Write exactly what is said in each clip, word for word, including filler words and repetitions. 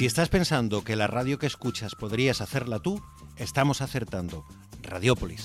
Si estás pensando que la radio que escuchas podrías hacerla tú, estamos acertando. Radiópolis.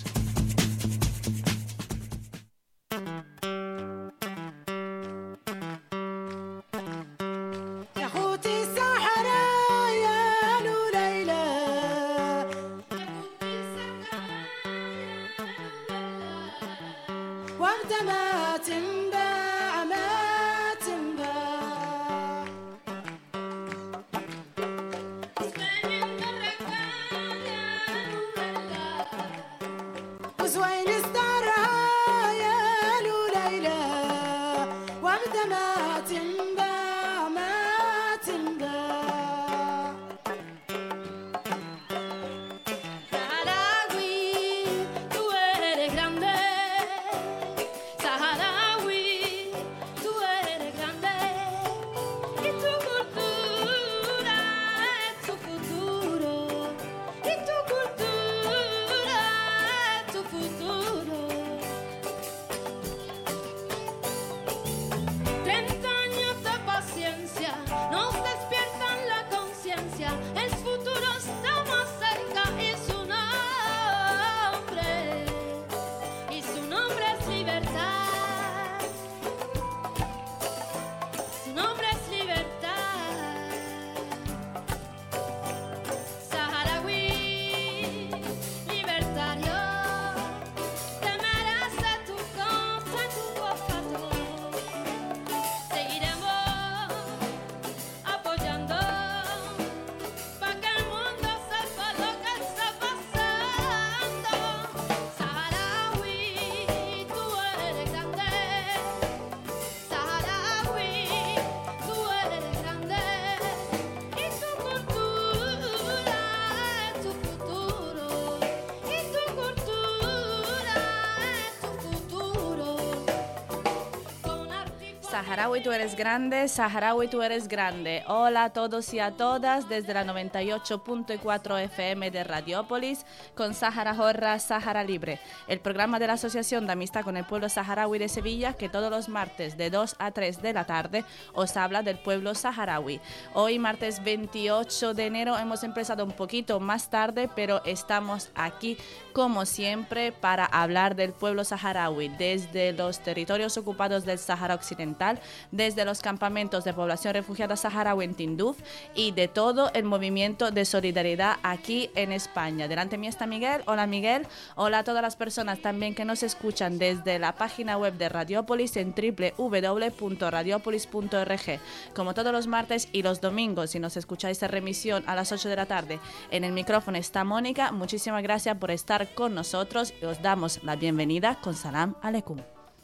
Saharaui, tú eres grande, Saharaui, tú eres grande. Hola a todos y a todas desde la noventa y ocho punto cuatro F M de Radiópolis con Sahara Horra, Sahara Libre, el programa de la Asociación de Amistad con el Pueblo Saharaui de Sevilla que todos los martes de dos a tres de la tarde os habla del pueblo saharaui. Hoy, martes veintiocho de enero, hemos empezado un poquito más tarde, pero estamos aquí como siempre para hablar del pueblo saharaui desde los territorios ocupados del Sahara Occidental, desde los campamentos de población refugiada saharaui en Tinduf y de todo el movimiento de solidaridad aquí en España. Delante mí está Miguel. Hola Miguel. Hola a todas las personas también que nos escuchan desde la página web de Radiópolis en doble u doble u doble u punto radiopolis punto org. Como todos los martes y los domingos, si nos escucháis en remisión a las ocho de la tarde, en el micrófono está Mónica. Muchísimas gracias por estar con nosotros y os damos la bienvenida con Salam Aleikum.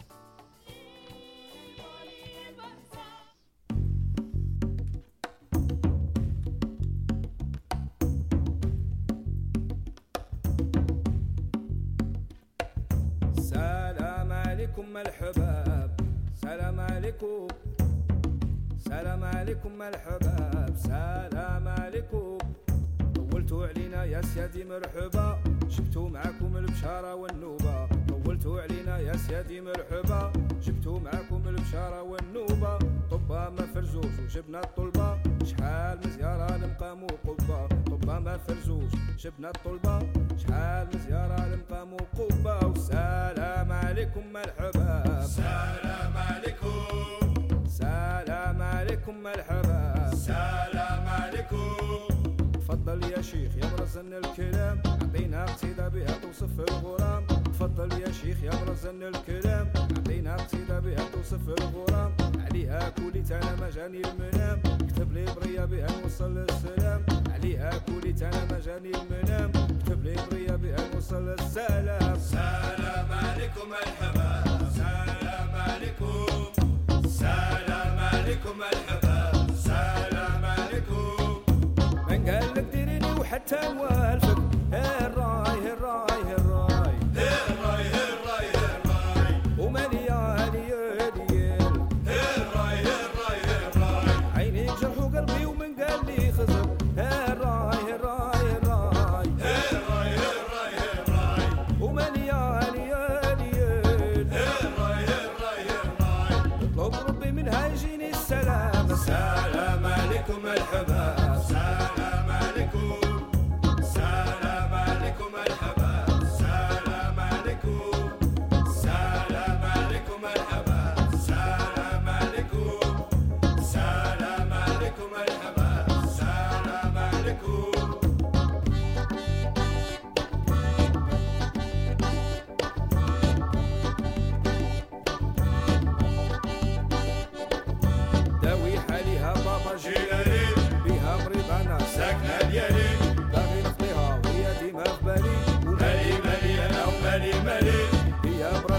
الحباب سلام عليكم سلام عليكم الحباب سلام عليكم طولتوا علينا يا سيادي مرحبا جبتوا معاكم البشارة والنوبة طولتوا علينا يا سيادي مرحبا جبتوا معاكم البشارة والنوبة طبا ما فرزوش وجبنا الطلبة شحال مزيارة لمقام وقبة طبا ما فرزوش جبنا الطلبة شحال مزيارة لمقام وقبة والسلام عليكم مرحبا سلام عليكم سلام عليكم مرحبا سلام عليكم تفضل يا شيخ يا برزن الكلام عطينا قصيدة بها توصف الغرام تفضل يا شيخ يا برزن الكلام عطينا قصيدة بها توصف الغرام عليها كوليت انا ما جاني المنام كتب لي بريا بها نوصل السلام عليها كوليت انا ما جاني المنام كتب لي بريا بها نوصل السلام سلام عليكم الحباب سلام عليكم سلام عليكم الحباب سلام عليكم من قال لك ديريني وحتى والفك هالراي هالراي هالراي هالراي هالراي هالراي ومالي يا ليال ليال هالراي هالراي هالراي عيني جرح وقلبي ومن قال لي خزر هالراي هالراي هالراي هالراي هالراي هالراي ومالي يا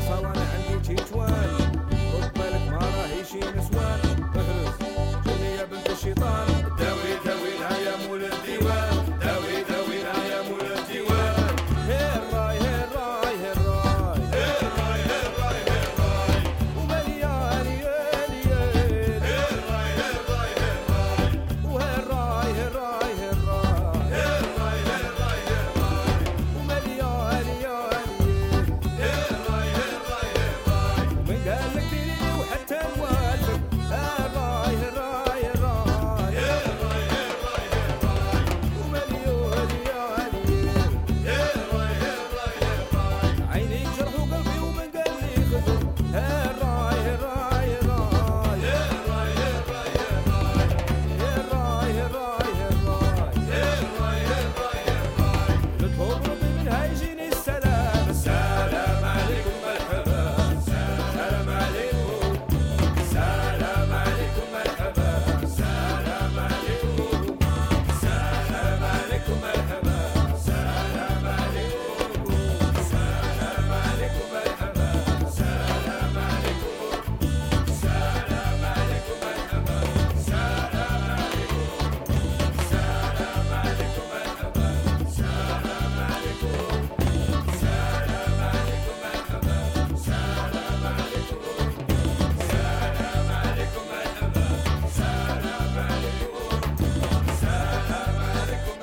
العصا وانا عندي تيتوان خد بالك ما راهي شي نسوان احرس جني يا بنت الشيطان داوي داوي لها يا مول الديوان داوي داوي لها يا مول الديوان هي الراي هي الراي هي الراي الراي الراي الراي ومليان يال يال الراي الراي الراي وهي الراي هي الراي هي الراي الراي الراي الراي ومليان يال يال الراي الراي الراي ومن قال لك ديري وحتى نوالفك الراي الراي الراي الراي الراي الراي ومليون يال الراي الراي الراي عيني جرح وقلبي ومن قال لي خذ الراي الراي الراي الراي الراي الراي الراي الراي الراي الراي الراي الراي نطلب ربي منها يجيني السلام سلام عليكم مرحبا سلام عليكم سلام عليكم مرحبا سلام عليكم سلام عليكم مرحبا سلام عليكم سلام عليكم مرحبا سلام عليكم سلام عليكم مرحبا سلام عليكم سلام عليكم مرحبا سلام عليكم سلام عليكم مرحبا سلام عليكم سلام عليكم مرحبا سلام عليكم سلام عليكم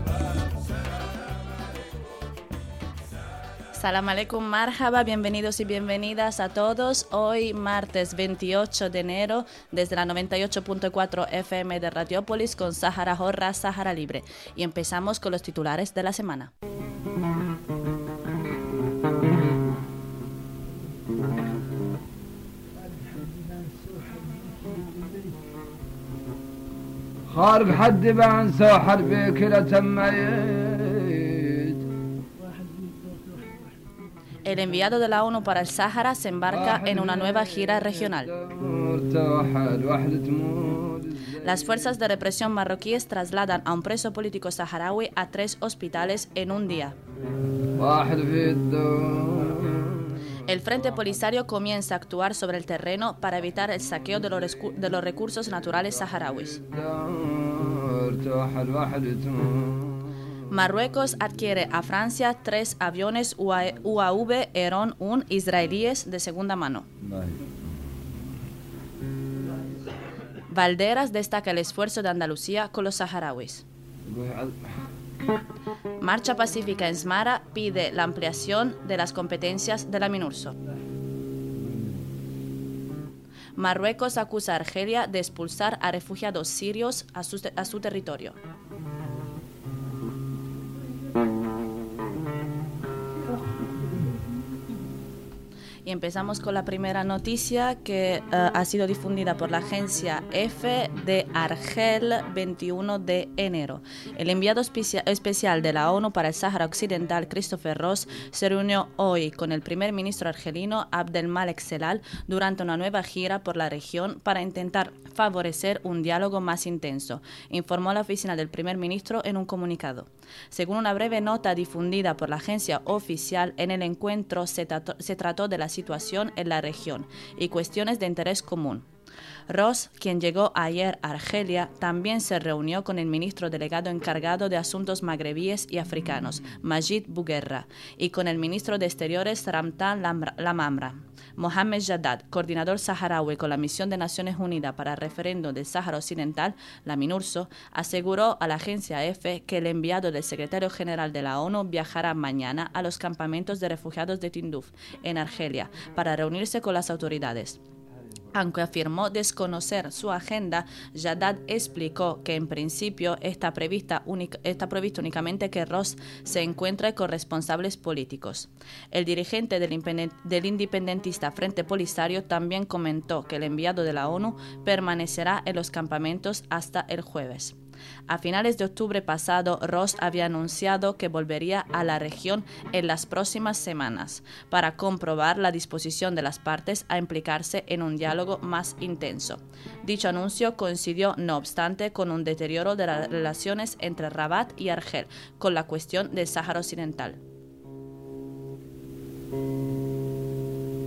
مرحبا Salam aleikum, marhaba, bienvenidos y bienvenidas a todos. Hoy, martes veintiocho de enero, desde la noventa y ocho punto cuatro F M de Radiopolis con Sahara Horra, Sahara Libre. Y empezamos con los titulares de la semana. خارب حد بعنسى حربي كلا تميت El enviado de la ONU para el Sáhara se embarca en una nueva gira regional. Las fuerzas de represión marroquíes trasladan a un preso político saharaui a tres hospitales en un día. El Frente Polisario comienza a actuar sobre el terreno para evitar el saqueo de los, rescu- de los recursos naturales saharauis. Marruecos adquiere a Francia tres aviones U A V Heron uno israelíes de segunda mano. Valderas destaca el esfuerzo de Andalucía con los saharauis. Marcha Pacífica en Smara pide la ampliación de las competencias de la MINURSO. Marruecos acusa a Argelia de expulsar a refugiados sirios a su, a su territorio. Y empezamos con la primera noticia que uh, ha sido difundida por la agencia EFE de Argel veintiuno de enero. El enviado especia- especial de la ONU para el Sáhara Occidental, Christopher Ross, se reunió hoy con el primer ministro argelino Abdelmalek Selal durante una nueva gira por la región para intentar favorecer un diálogo más intenso, informó la oficina del primer ministro en un comunicado. Según una breve nota difundida por la agencia oficial, en el encuentro se trató, se trató de la situación en la región y cuestiones de interés común. Ross, quien llegó ayer a Argelia, también se reunió con el ministro delegado encargado de asuntos magrebíes y africanos, Majid Bouguerra, y con el ministro de Exteriores, Ramtan Lamamra. Mohamed Jadad, coordinador saharaui con la Misión de Naciones Unidas para el Referendo del Sáhara Occidental, la MINURSO, aseguró a la agencia EFE que el enviado del secretario general de la ONU viajará mañana a los campamentos de refugiados de Tinduf, en Argelia, para reunirse con las autoridades. Aunque afirmó desconocer su agenda, Jadad explicó que en principio está, prevista única, está previsto únicamente que Ross se encuentre con responsables políticos. El dirigente del, independent, del independentista Frente Polisario también comentó que el enviado de la ONU permanecerá en los campamentos hasta el jueves. A finales de octubre pasado, Ross había anunciado que volvería a la región en las próximas semanas para comprobar la disposición de las partes a implicarse en un diálogo más intenso. Dicho anuncio coincidió, no obstante, con un deterioro de las relaciones entre Rabat y Argel con la cuestión del Sáhara Occidental.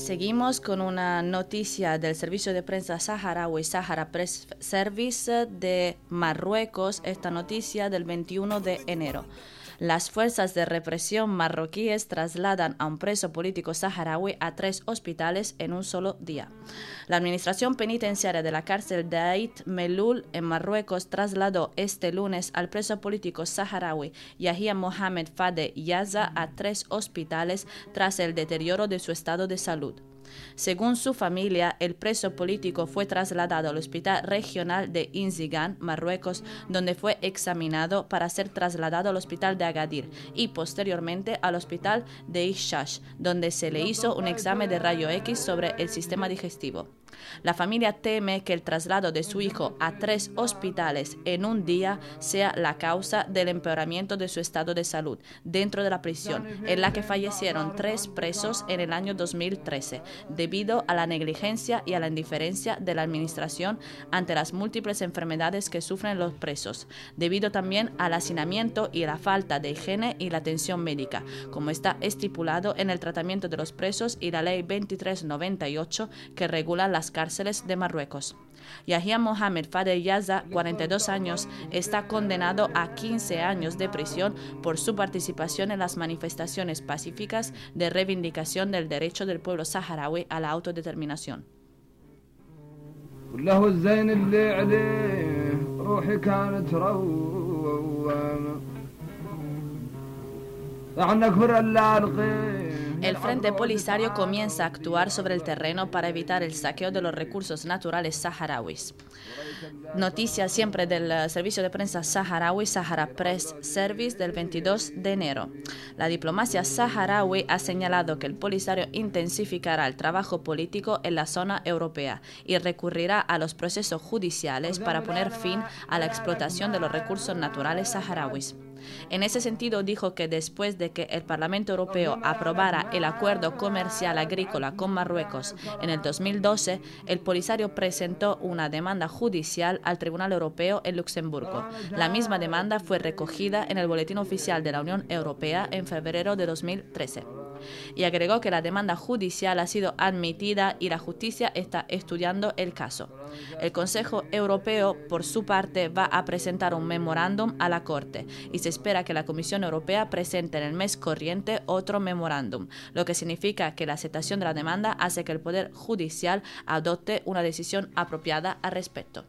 Seguimos con una noticia del servicio de prensa saharaui Sahara Press Service de Marruecos, esta noticia del veintiuno de enero. Las fuerzas de represión marroquíes trasladan a un preso político saharaui a tres hospitales en un solo día. La administración penitenciaria de la cárcel de Ait Melul en Marruecos trasladó este lunes al preso político saharaui Yahia Mohamed Fadeh Yaza a tres hospitales tras el deterioro de su estado de salud. Según su familia, el preso político fue trasladado al Hospital Regional de Inzigan, Marruecos, donde fue examinado para ser trasladado al Hospital de Agadir y posteriormente al Hospital de Ishash, donde se le hizo un examen de rayo X sobre el sistema digestivo. La familia teme que el traslado de su hijo a tres hospitales en un día sea la causa del empeoramiento de su estado de salud dentro de la prisión, en la que fallecieron tres presos en el año dos mil trece, debido a la negligencia y a la indiferencia de la administración ante las múltiples enfermedades que sufren los presos, debido también al hacinamiento y la falta de higiene y la atención médica, como está estipulado en el tratamiento de los presos y la Ley veintitrés noventa y ocho que regula las cárceles de Marruecos. Yahia Mohamed Fadeh Yaza, cuarenta y dos años, está condenado a quince años de prisión por su participación en las manifestaciones pacíficas de reivindicación del derecho del pueblo saharaui a la autodeterminación. El Frente Polisario comienza a actuar sobre el terreno para evitar el saqueo de los recursos naturales saharauis. Noticia siempre del servicio de prensa saharaui Sahara Press Service del veintidós de enero. La diplomacia saharaui ha señalado que el Polisario intensificará el trabajo político en la zona europea y recurrirá a los procesos judiciales para poner fin a la explotación de los recursos naturales saharauis. En ese sentido, dijo que después de que el Parlamento Europeo aprobara el acuerdo comercial agrícola con Marruecos en el dos mil doce, el Polisario presentó una demanda judicial al Tribunal Europeo en Luxemburgo. La misma demanda fue recogida en el Boletín Oficial de la Unión Europea en febrero de dos mil trece. Y agregó que la demanda judicial ha sido admitida y la justicia está estudiando el caso. El Consejo Europeo, por su parte, va a presentar un memorándum a la Corte y se espera que la Comisión Europea presente en el mes corriente otro memorándum, lo que significa que la aceptación de la demanda hace que el Poder Judicial adopte una decisión apropiada al respecto.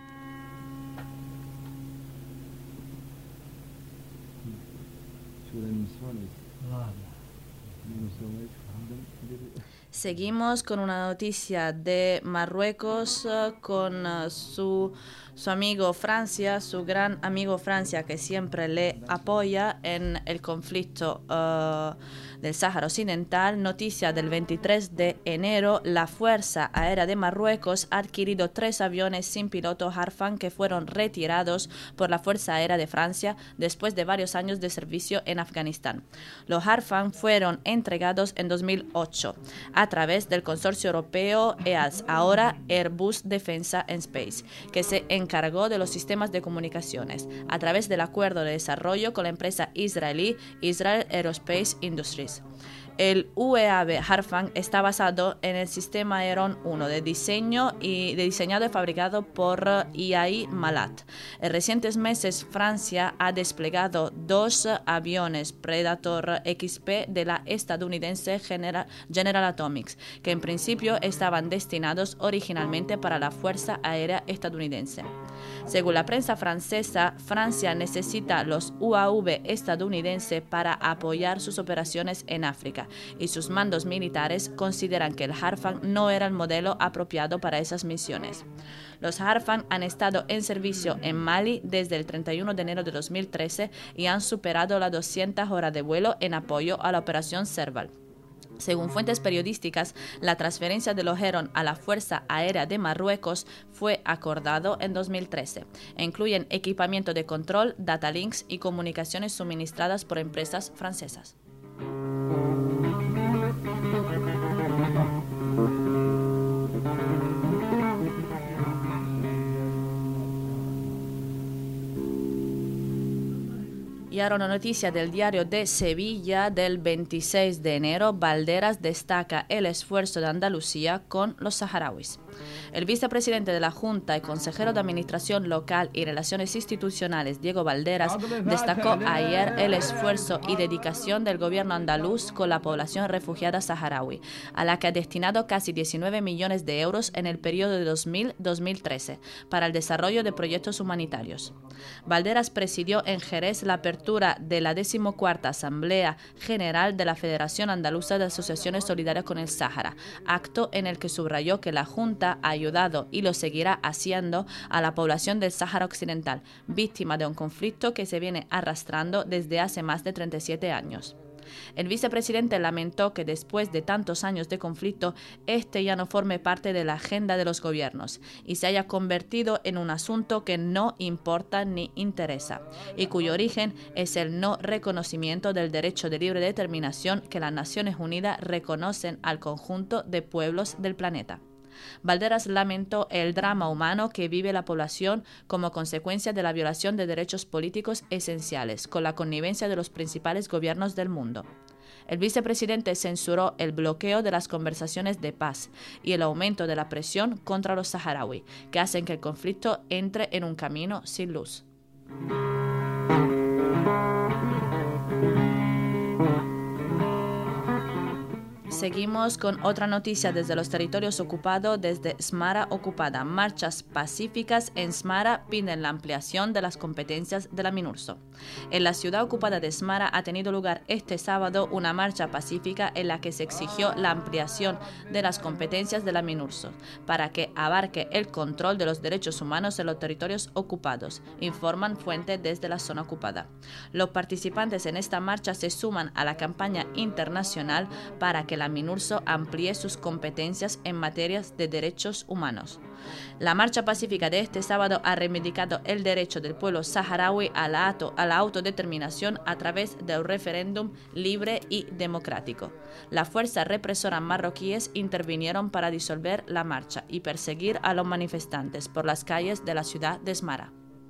Seguimos con una noticia de Marruecos uh, con uh, su, su amigo Francia, su gran amigo Francia, que siempre le apoya en el conflicto uh, del Sáhara Occidental. Noticia del veintitrés de enero, la Fuerza Aérea de Marruecos ha adquirido tres aviones sin piloto Harfang que fueron retirados por la Fuerza Aérea de Francia después de varios años de servicio en Afganistán. Los Harfang fueron entregados en dos mil ocho a través del consorcio europeo E A S, ahora Airbus Defense and Space, que se encargó de los sistemas de comunicaciones a través del acuerdo de desarrollo con la empresa israelí Israel Aerospace Industries. El U A V Harfang está basado en el sistema Aeron uno de diseño y de diseñado y fabricado por I A I Malat. En recientes meses, Francia ha desplegado dos aviones Predator X P de la estadounidense General, General Atomics, que en principio estaban destinados originalmente para la Fuerza Aérea estadounidense. Según la prensa francesa, Francia necesita los U A V estadounidenses para apoyar sus operaciones en África, y sus mandos militares consideran que el Harfang no era el modelo apropiado para esas misiones. Los Harfang han estado en servicio en Mali desde el treinta y uno de enero de dos mil trece y han superado las doscientas horas de vuelo en apoyo a la operación Serval. Según fuentes periodísticas, la transferencia de los Heron a la Fuerza Aérea de Marruecos fue acordado en dos mil trece. E incluyen equipamiento de control, data links y comunicaciones suministradas por empresas francesas. Y ahora una noticia del diario de Sevilla del veintiséis de enero. Valderas destaca el esfuerzo de Andalucía con los saharauis. El vicepresidente de la Junta y consejero de Administración Local y Relaciones Institucionales, Diego Valderas, destacó ayer el esfuerzo y dedicación del gobierno andaluz con la población refugiada saharaui, a la que ha destinado casi diecinueve millones de euros en el periodo de dos mil a dos mil trece para el desarrollo de proyectos humanitarios. Valderas presidió en Jerez la apertura de la decimocuarta Asamblea General de la Federación Andaluza de Asociaciones Solidarias con el Sáhara, acto en el que subrayó que la Junta ha ayudado y lo seguirá haciendo a la población del Sáhara Occidental, víctima de un conflicto que se viene arrastrando desde hace más de treinta y siete años. El vicepresidente lamentó que después de tantos años de conflicto, este ya no forme parte de la agenda de los gobiernos y se haya convertido en un asunto que no importa ni interesa, y cuyo origen es el no reconocimiento del derecho de libre determinación que las Naciones Unidas reconocen al conjunto de pueblos del planeta. Valderas lamentó el drama humano que vive la población como consecuencia de la violación de derechos políticos esenciales, con la connivencia de los principales gobiernos del mundo. El vicepresidente censuró el bloqueo de las conversaciones de paz y el aumento de la presión contra los saharauis, que hacen que el conflicto entre en un camino sin luz. Seguimos con otra noticia desde los territorios ocupados, desde Smara ocupada. Marchas pacíficas en Smara piden la ampliación de las competencias de la MINURSO. En la ciudad ocupada de Smara ha tenido lugar este sábado una marcha pacífica en la que se exigió la ampliación de las competencias de la MINURSO para que abarque el control de los derechos humanos en los territorios ocupados, informan fuentes desde la zona ocupada. Los participantes en esta marcha se suman a la campaña internacional para que la MINURSO amplíe sus competencias en materias de derechos humanos. La marcha pacífica de este sábado ha reivindicado el derecho del pueblo saharaui a la, auto, a la autodeterminación a través de un referéndum libre y democrático. Las fuerzas represoras marroquíes intervinieron para disolver la marcha y perseguir a los manifestantes por las calles de la ciudad de Smara.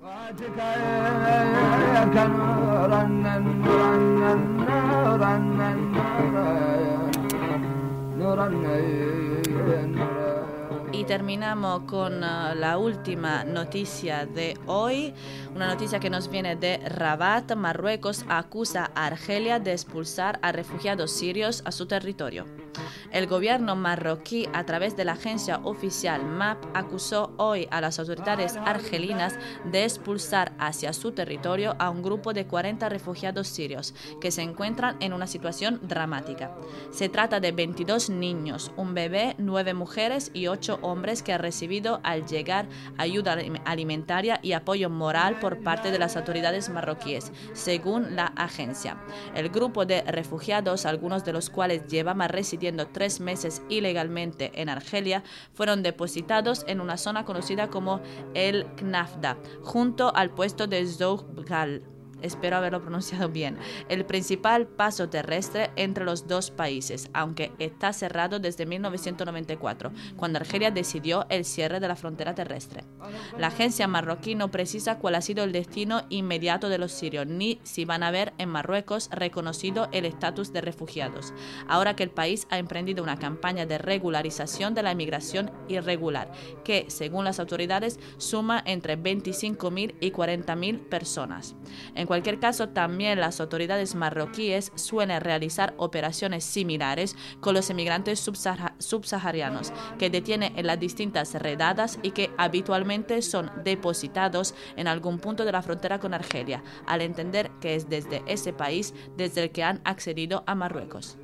Y terminamos con uh, la última noticia de hoy, una noticia que nos viene de Rabat. Marruecos acusa a Argelia de expulsar a refugiados sirios a su territorio. El gobierno marroquí, a través de la agencia oficial M A P, acusó hoy a las autoridades argelinas de expulsar hacia su territorio a un grupo de cuarenta refugiados sirios que se encuentran en una situación dramática. Se trata de veintidós niños, un bebé, nueve mujeres y ocho hombres que han recibido al llegar ayuda alimentaria y apoyo moral por parte de las autoridades marroquíes, según la agencia. El grupo de refugiados, algunos de los cuales llevan residiendo tres meses ilegalmente en Argelia, fueron depositados en una zona conocida como el Knafda, junto al puesto de Zouggal. Espero haberlo pronunciado bien, el principal paso terrestre entre los dos países, aunque está cerrado desde mil novecientos noventa y cuatro, cuando Argelia decidió el cierre de la frontera terrestre. La agencia marroquí no precisa cuál ha sido el destino inmediato de los sirios, ni si van a ver en Marruecos reconocido el estatus de refugiados, ahora que el país ha emprendido una campaña de regularización de la inmigración irregular, que, según las autoridades, suma entre veinticinco mil y cuarenta mil personas. En En cualquier caso, también las autoridades marroquíes suelen realizar operaciones similares con los emigrantes subsahar- subsaharianos que detienen en las distintas redadas y que habitualmente son depositados en algún punto de la frontera con Argelia, al entender que es desde ese país desde el que han accedido a Marruecos.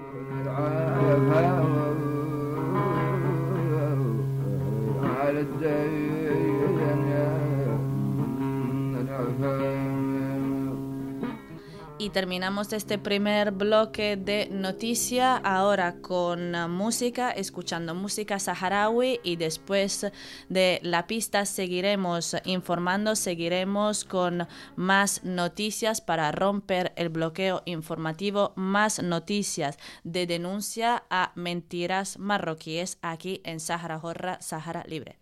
Y terminamos este primer bloque de noticia ahora con música, escuchando música saharaui, y después de la pista seguiremos informando, seguiremos con más noticias para romper el bloqueo informativo, más noticias de denuncia a mentiras marroquíes aquí en Sahara Horra, Sahara Libre.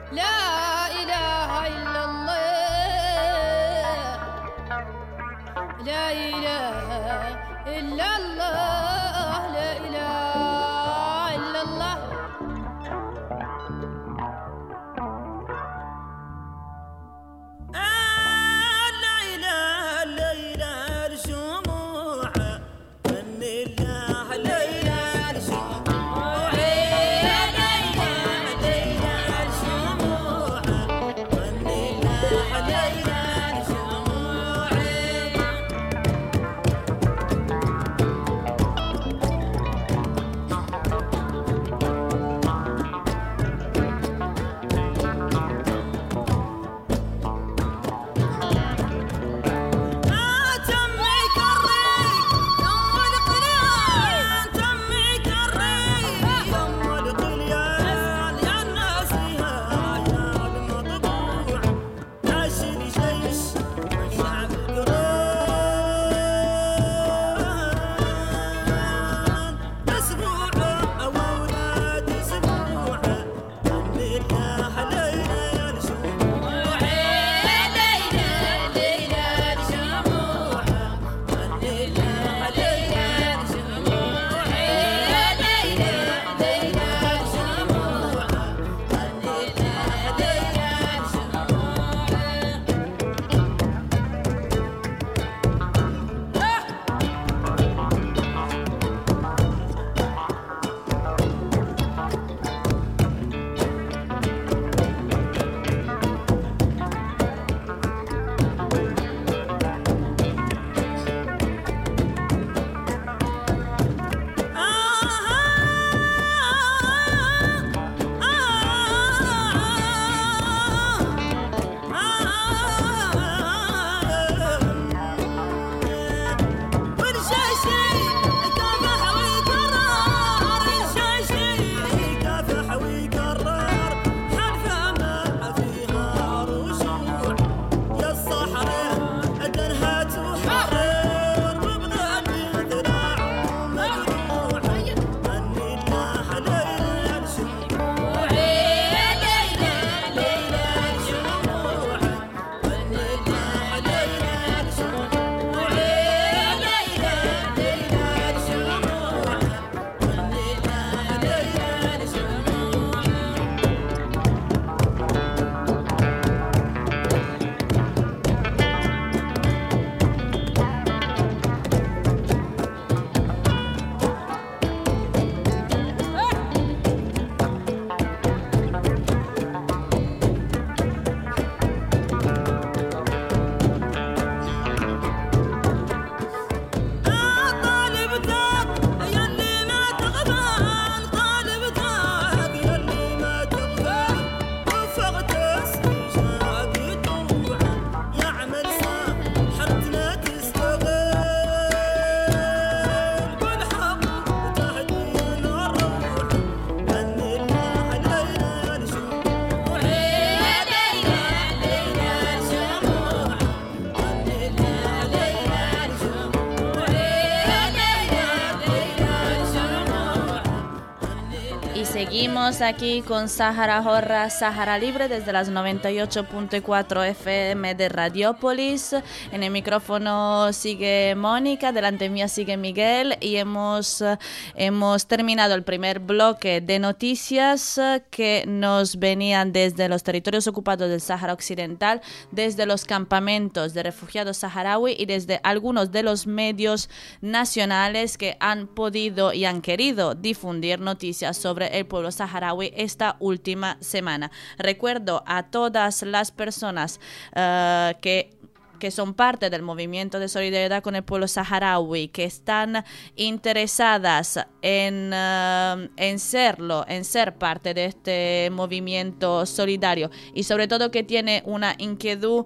Seguimos aquí con Sahara Horra, Sahara Libre desde las noventa y ocho punto cuatro F M de Radiopolis. En el micrófono sigue Mónica, delante mía sigue Miguel y hemos, hemos terminado el primer bloque de noticias que nos venían desde los territorios ocupados del Sáhara Occidental, desde los campamentos de refugiados saharaui y desde algunos de los medios nacionales que han podido y han querido difundir noticias sobre el pueblo saharaui esta última semana. Recuerdo a todas las personas uh, que que son parte del movimiento de solidaridad con el pueblo saharaui, que están interesadas en, uh, en serlo, en ser parte de este movimiento solidario y sobre todo que tiene una inquietud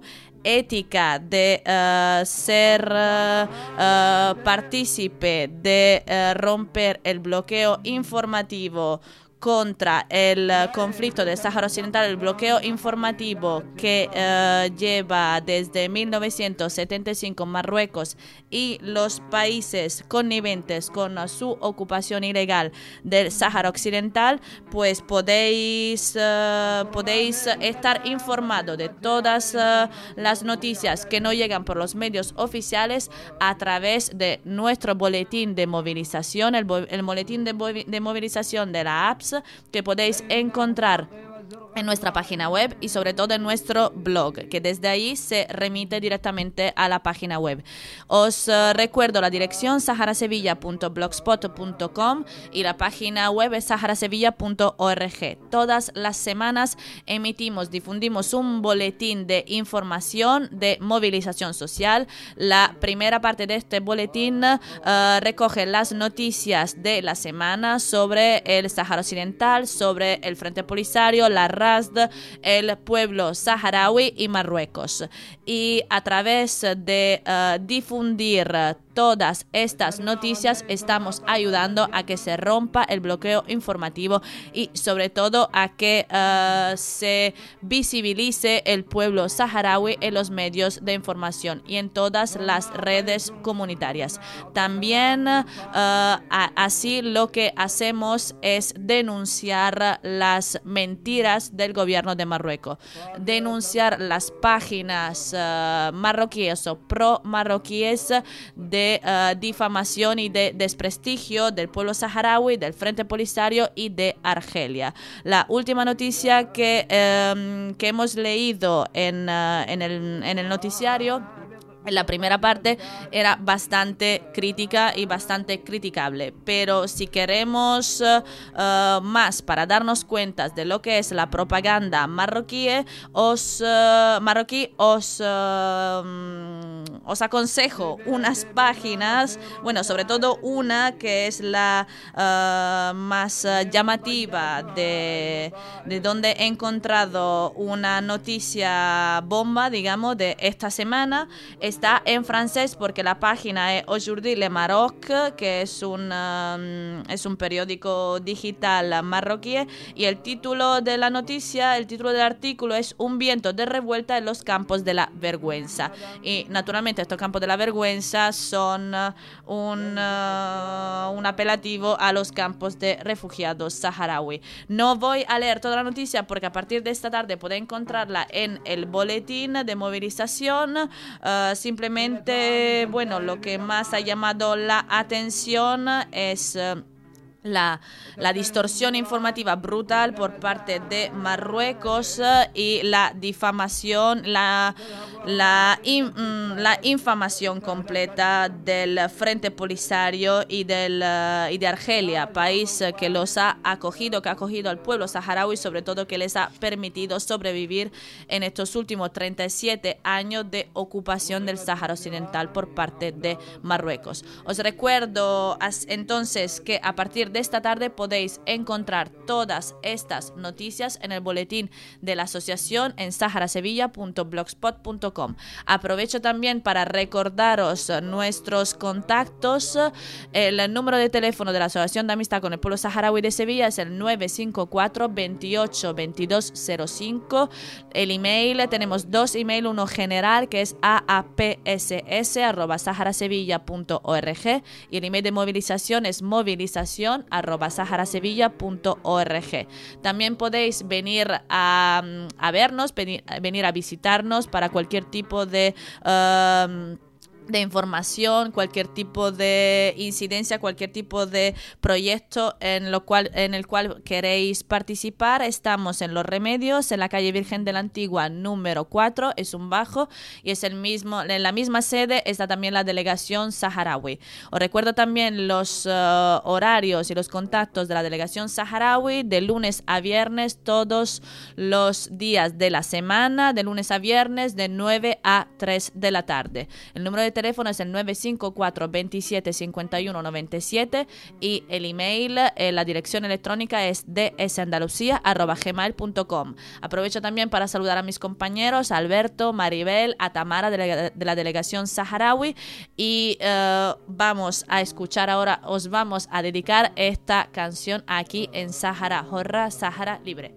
ética de uh, ser uh, uh, partícipe de uh, romper el bloqueo informativo contra el uh, conflicto del Sáhara Occidental, el bloqueo informativo que uh, lleva desde mil novecientos setenta y cinco Marruecos y los países conniventes con uh, su ocupación ilegal del Sáhara Occidental, pues podéis, uh, podéis estar informados de todas uh, las noticias que no llegan por los medios oficiales a través de nuestro boletín de movilización, el, el boletín de, de movilización de la A P S, que podéis encontrar en nuestra página web y sobre todo en nuestro blog, que desde ahí se remite directamente a la página web. Os uh, recuerdo la dirección sahara sevilla punto blogspot punto com y la página web es sahara sevilla punto org. Todas las semanas emitimos, difundimos un boletín de información de movilización social. La primera parte de este boletín uh, recoge las noticias de la semana sobre el Sáhara Occidental, sobre el Frente Polisario, la R A S D, el pueblo saharaui y Marruecos. Y a través de uh, difundir todas estas noticias estamos ayudando a que se rompa el bloqueo informativo y sobre todo a que uh, se visibilice el pueblo saharaui en los medios de información y en todas las redes comunitarias. También uh, a, así lo que hacemos es denunciar las mentiras del gobierno de Marruecos, denunciar las páginas uh, marroquíes o pro marroquíes de Uh, difamación y de desprestigio del pueblo saharaui, del Frente Polisario y de Argelia. La última noticia que, um, que hemos leído en, uh, en, el, en el noticiario, en la primera parte, era bastante crítica y bastante criticable, pero si queremos uh, uh, más para darnos cuenta de lo que es la propaganda marroquí, os, uh, marroquí, os, uh, os aconsejo unas páginas, bueno, sobre todo una que es la uh, más uh, llamativa, de, de donde he encontrado una noticia bomba, digamos, de esta semana. Está en francés porque la página es Aujourd'hui le Maroc, que es un, um, es un periódico digital marroquí, y el título de la noticia, el título del artículo es Un viento de revuelta en los campos de la vergüenza. Y naturalmente estos campos de la vergüenza son uh, un, uh, un apelativo a los campos de refugiados saharaui. No voy a leer toda la noticia porque a partir de esta tarde podéis encontrarla en el boletín de movilización. Uh, Simplemente, bueno, lo que más ha llamado la atención es uh, La, la distorsión informativa brutal por parte de Marruecos uh, y la difamación, la, la, in, mm, la infamación completa del Frente Polisario y, del, uh, y de Argelia, país uh, que los ha acogido, que ha acogido al pueblo saharaui, sobre todo que les ha permitido sobrevivir en estos últimos treinta y siete años de ocupación del Sáhara Occidental por parte de Marruecos. Os recuerdo as, entonces que a partir de esta tarde podéis encontrar todas estas noticias en el boletín de la asociación en sahara sevilla punto blogspot punto com. Aprovecho también para recordaros nuestros contactos. El número de teléfono de la Asociación de Amistad con el Pueblo Saharaui de Sevilla es el nueve cinco cuatro, veintiocho, veintidós cero cinco. El email, tenemos dos email, uno general que es a a p s s arroba sahara sevilla punto org y el email de movilización es movilización arroba sahara sevilla punto org. También podéis venir a, a vernos, venir, venir a visitarnos para cualquier tipo de Uh, de información, cualquier tipo de incidencia, cualquier tipo de proyecto en lo cual en el cual queréis participar. Estamos en Los Remedios, en la calle Virgen de la Antigua número cuatro, es un bajo y es el mismo, en la misma sede está también la delegación saharaui. Os recuerdo también los uh, horarios y los contactos de la delegación saharaui de lunes a viernes, todos los días de la semana, de lunes a viernes de nueve a tres de la tarde. El número de teléfono es el nueve cinco cuatro veintisiete cincuenta y uno noventa y siete y el email, eh, la dirección electrónica es d s andalucía arroba gmail punto com. Aprovecho también para saludar a mis compañeros, a Alberto, Maribel, a Tamara de la, de la delegación saharaui y uh, vamos a escuchar ahora, os vamos a dedicar esta canción aquí en Sahara Horra, Sahara Libre.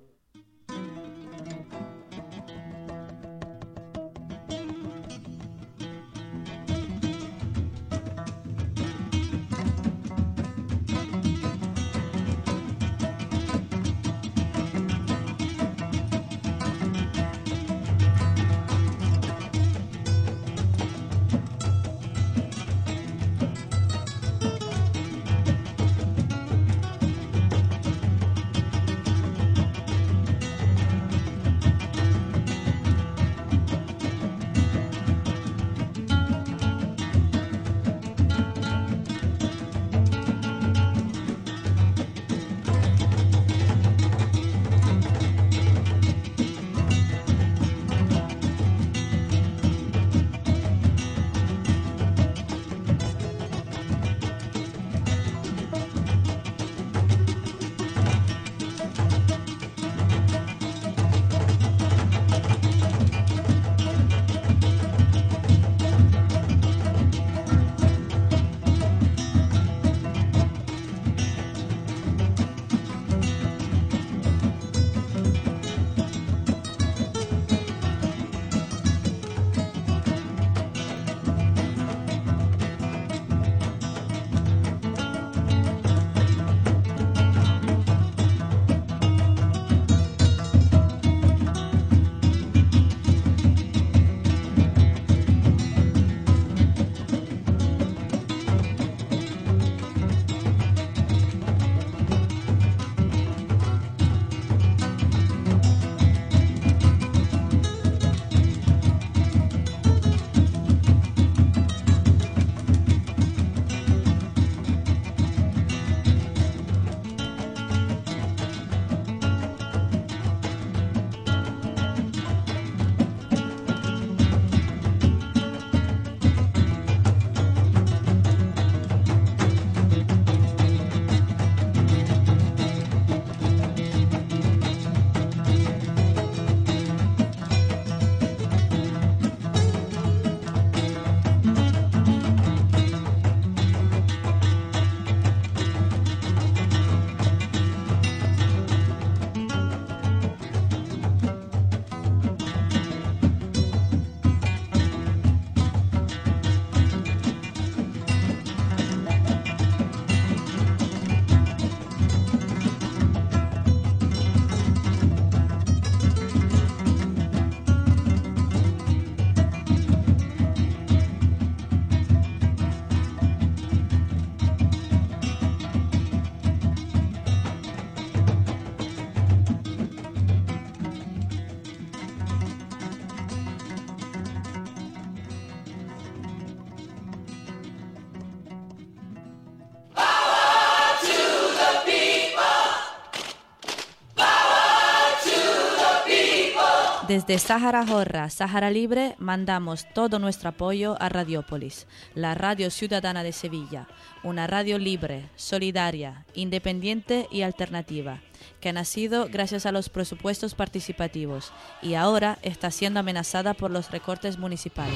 Desde Sahara Horra, Sahara Libre, mandamos todo nuestro apoyo a Radiópolis, la radio ciudadana de Sevilla, una radio libre, solidaria, independiente y alternativa, que ha nacido gracias a los presupuestos participativos y ahora está siendo amenazada por los recortes municipales.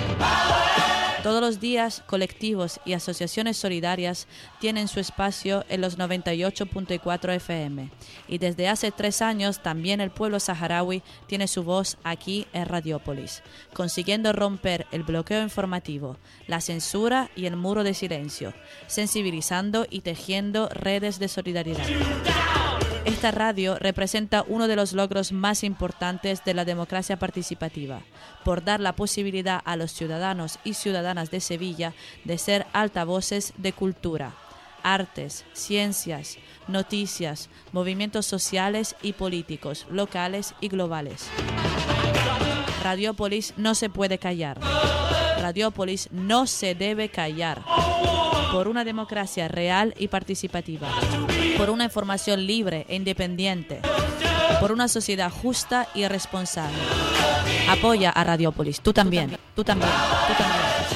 Todos los días, colectivos y asociaciones solidarias tienen su espacio en los noventa y ocho punto cuatro F M y desde hace tres años también el pueblo saharaui tiene su voz aquí en Radiópolis, consiguiendo romper el bloqueo informativo, la censura y el muro de silencio, sensibilizando y tejiendo redes de solidaridad. Esta radio representa uno de los logros más importantes de la democracia participativa, por dar la posibilidad a los ciudadanos y ciudadanas de Sevilla de ser altavoces de cultura, artes, ciencias, noticias, movimientos sociales y políticos, locales y globales. Radiópolis no se puede callar. Radiópolis no se debe callar. Por una democracia real y participativa. Por una información libre e independiente. Por una sociedad justa y responsable. Apoya a Radiópolis. Tú también. Tú también. Tú también.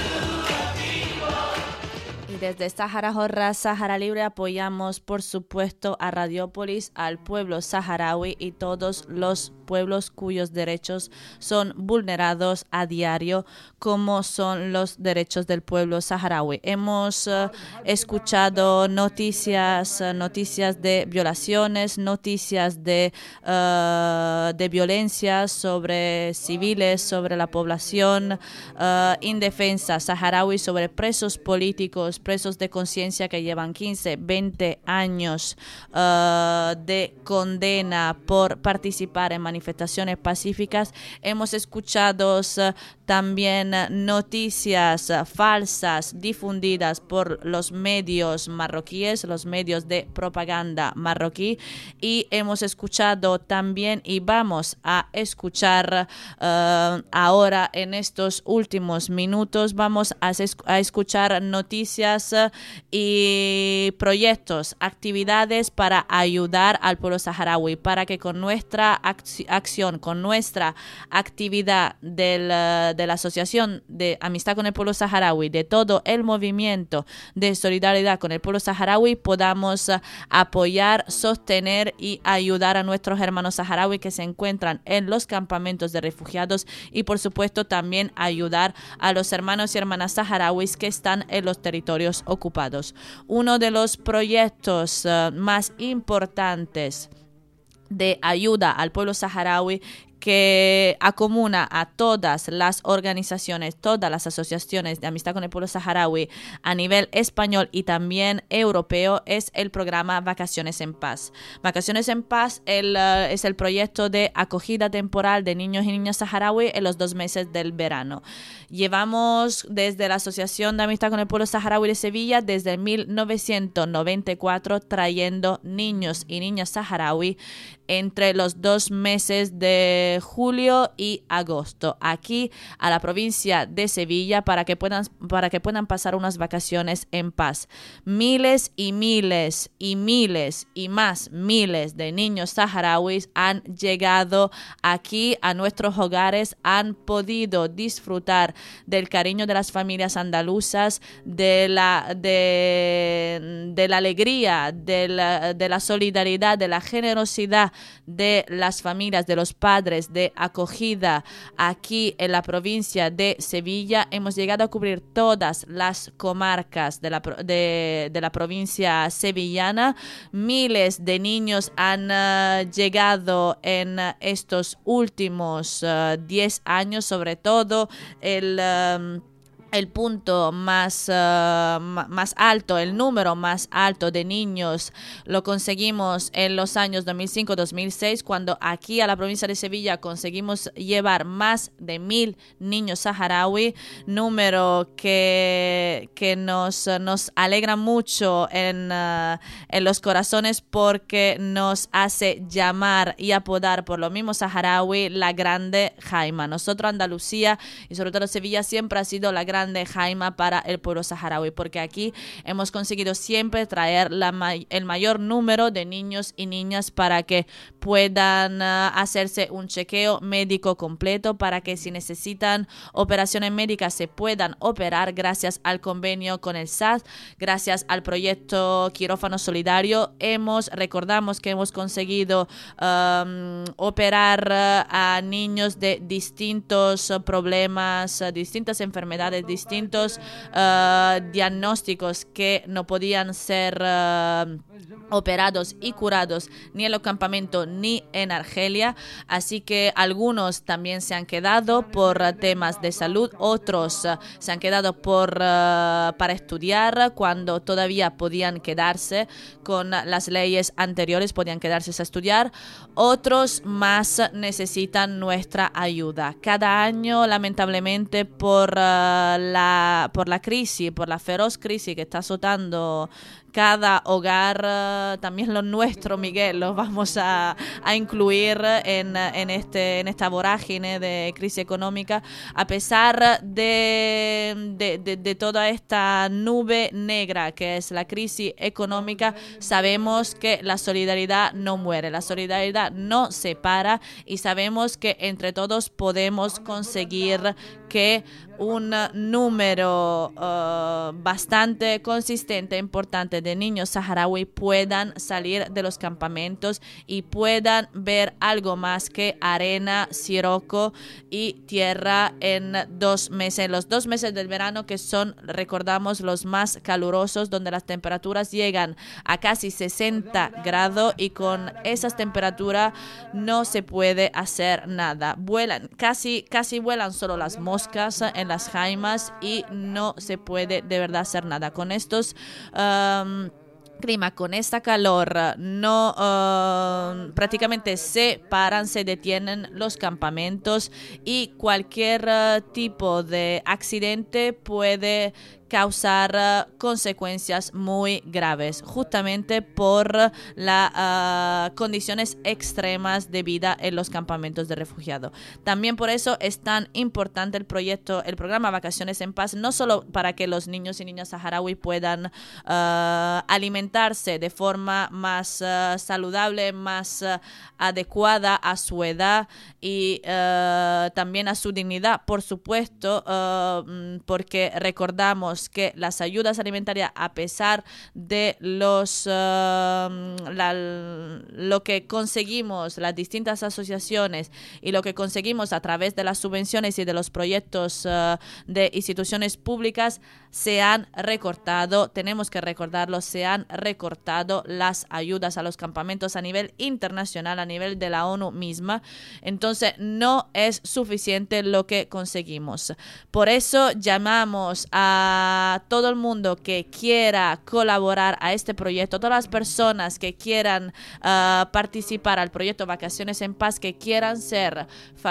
desde Sahara Horra, Sahara Libre apoyamos, por supuesto, a Radiópolis, al pueblo saharaui y todos los pueblos cuyos derechos son vulnerados a diario, como son los derechos del pueblo saharaui. Hemos uh, escuchado noticias, uh, noticias de violaciones, noticias de, uh, de violencia sobre civiles, sobre la población uh, indefensa saharaui, sobre presos políticos, presos de conciencia que llevan quince, veinte años uh, de condena por participar en manifestaciones pacíficas. Hemos escuchado uh, también noticias uh, falsas difundidas por los medios marroquíes, los medios de propaganda marroquí, y hemos escuchado también y vamos a escuchar uh, ahora en estos últimos minutos, vamos a, a escuchar noticias uh, y proyectos, actividades para ayudar al pueblo saharaui, para que con nuestra ac acción, con nuestra actividad del, de la Asociación de Amistad con el Pueblo Saharaui, de todo el movimiento de solidaridad con el pueblo saharaui, podamos uh, apoyar, sostener y ayudar a nuestros hermanos saharauis que se encuentran en los campamentos de refugiados, y por supuesto también ayudar a los hermanos y hermanas saharauis que están en los territorios ocupados. Uno de los proyectos uh, más importantes de ayuda al pueblo saharaui, que acomuna a todas las organizaciones, todas las asociaciones de amistad con el pueblo saharaui a nivel español y también europeo, es el programa Vacaciones en Paz. Vacaciones en Paz el, uh, es el proyecto de acogida temporal de niños y niñas saharaui en los dos meses del verano. Llevamos desde la Asociación de Amistad con el Pueblo Saharaui de Sevilla desde mil novecientos noventa y cuatro trayendo niños y niñas saharaui entre los dos meses de julio y agosto aquí a la provincia de Sevilla para que puedan para que puedan pasar unas vacaciones en paz. Miles y miles y miles y más miles de niños saharauis han llegado aquí a nuestros hogares, han podido disfrutar del cariño de las familias andaluzas, de la de, de la alegría, de la, de la solidaridad, de la generosidad de las familias, de los padres, de acogida aquí en la provincia de Sevilla. Hemos llegado a cubrir todas las comarcas de la, de, de la provincia sevillana. Miles de niños han uh, llegado en uh, estos últimos diez uh, años, sobre todo el... Um, El punto más, uh, más alto, el número más alto de niños lo conseguimos en los años dos mil cinco dos mil seis, cuando aquí a la provincia de Sevilla conseguimos llevar más de mil niños saharaui, número que, que nos, nos alegra mucho en, uh, en los corazones, porque nos hace llamar y apodar por lo mismo saharaui la Grande Jaima. Nosotros, Andalucía y sobre todo Sevilla, siempre ha sido la Grande de Jaima para el pueblo saharaui, porque aquí hemos conseguido siempre traer la may el mayor número de niños y niñas para que puedan uh, hacerse un chequeo médico completo, para que si necesitan operaciones médicas se puedan operar gracias al convenio con el S A S, gracias al proyecto Quirófano Solidario. Hemos, recordamos que hemos conseguido um, operar uh, a niños de distintos uh, problemas, uh, distintas enfermedades, distintos uh, diagnósticos que no podían ser uh, operados y curados ni en el campamento ni en Argelia. Así que algunos también se han quedado por uh, temas de salud, otros uh, se han quedado por, uh, para estudiar cuando todavía podían quedarse con uh, las leyes anteriores, podían quedarse a estudiar. Otros más necesitan nuestra ayuda. Cada año, lamentablemente, por uh, la por la crisis, por la feroz crisis que está azotando cada hogar, uh, también lo nuestro, Miguel, lo vamos a, a incluir en, en, este, en esta vorágine de crisis económica, a pesar de, de, de, de toda esta nube negra que es la crisis económica. Sabemos que la solidaridad no muere, la solidaridad no se para, y sabemos que entre todos podemos conseguir que un número uh, bastante consistente, importante de niños saharaui puedan salir de los campamentos y puedan ver algo más que arena, siroco y tierra en dos meses, los dos meses del verano, que son, recordamos, los más calurosos, donde las temperaturas llegan a casi sesenta grados, y con esas temperaturas no se puede hacer nada. Vuelan, casi, casi vuelan solo las moscas en las jaimas, y no se puede de verdad hacer nada con estos um, clima, con esta calor. No uh, prácticamente se paran, se detienen los campamentos, y cualquier uh, tipo de accidente puede causar uh, consecuencias muy graves, justamente por las uh, condiciones extremas de vida en los campamentos de refugiados. También por eso es tan importante el proyecto, el programa Vacaciones en Paz, no solo para que los niños y niñas saharaui puedan uh, alimentarse de forma más uh, saludable, más uh, adecuada a su edad y uh, también a su dignidad, por supuesto, uh, porque recordamos que las ayudas alimentarias, a pesar de los uh, la, lo que conseguimos, las distintas asociaciones, y lo que conseguimos a través de las subvenciones y de los proyectos uh, de instituciones públicas, se han recortado, tenemos que recordarlo, se han recortado las ayudas a los campamentos a nivel internacional, a nivel de la ONU misma. Entonces no es suficiente lo que conseguimos. Por eso llamamos a todo el mundo que quiera colaborar a este proyecto, todas las personas que quieran uh, participar al proyecto Vacaciones en Paz, que quieran ser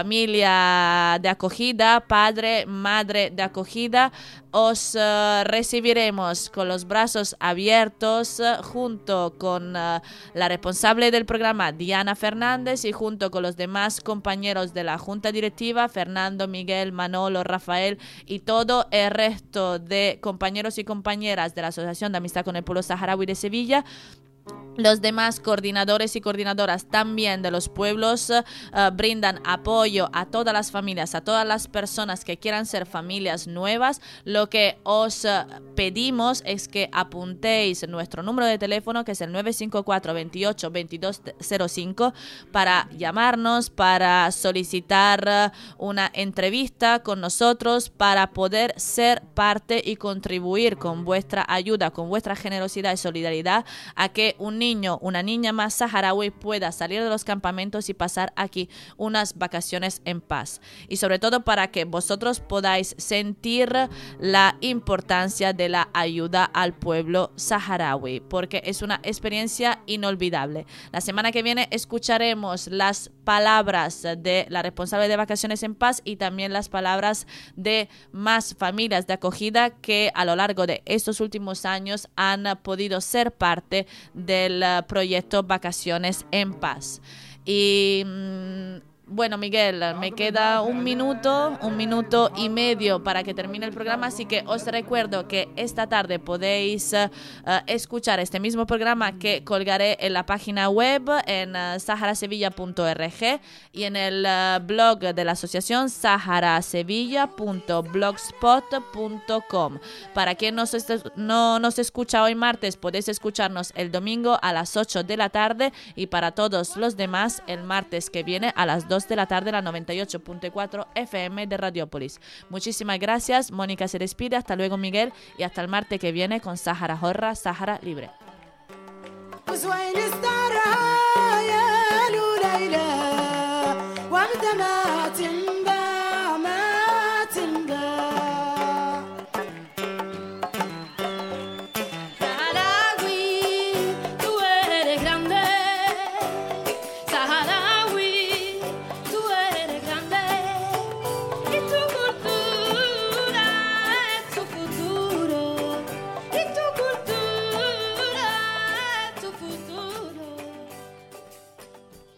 familia de acogida, padre, madre de acogida, os uh, recibiremos con los brazos abiertos, uh, junto con uh, la responsable del programa, Diana Fernández, y junto con los demás compañeros de la Junta Directiva, Fernando, Miguel, Manolo, Rafael, y todo el resto de compañeros y compañeras de la Asociación de Amistad con el Pueblo Saharaui de Sevilla. Los demás coordinadores y coordinadoras también de los pueblos uh, brindan apoyo a todas las familias, a todas las personas que quieran ser familias nuevas. Lo que os uh, pedimos es que apuntéis nuestro número de teléfono, que es el nueve cinco cuatro, veintiocho, veintidós cero cinco, para llamarnos, para solicitar uh, una entrevista con nosotros, para poder ser parte y contribuir con vuestra ayuda, con vuestra generosidad y solidaridad, a que un niño niño, una niña más saharaui pueda salir de los campamentos y pasar aquí unas vacaciones en paz. Y sobre todo para que vosotros podáis sentir la importancia de la ayuda al pueblo saharaui, porque es una experiencia inolvidable. La semana que viene escucharemos las palabras de la responsable de Vacaciones en Paz y también las palabras de más familias de acogida que a lo largo de estos últimos años han podido ser parte del proyecto Vacaciones en Paz. Y bueno, Miguel, me queda un minuto, un minuto y medio para que termine el programa, así que os recuerdo que esta tarde podéis uh, escuchar este mismo programa que colgaré en la página web en uh, sahara sevilla punto org y en el uh, blog de la asociación sahara sevilla punto blogspot punto com. Para quien nos est- no nos escucha hoy martes, podéis escucharnos el domingo a las ocho de la tarde, y para todos los demás el martes que viene a las dos de la tarde, la noventa y ocho punto cuatro F M de Radiopolis. Muchísimas gracias. Mónica se despide. Hasta luego, Miguel, y hasta el martes que viene con Sahara Horra, Sahara Libre. وامتمات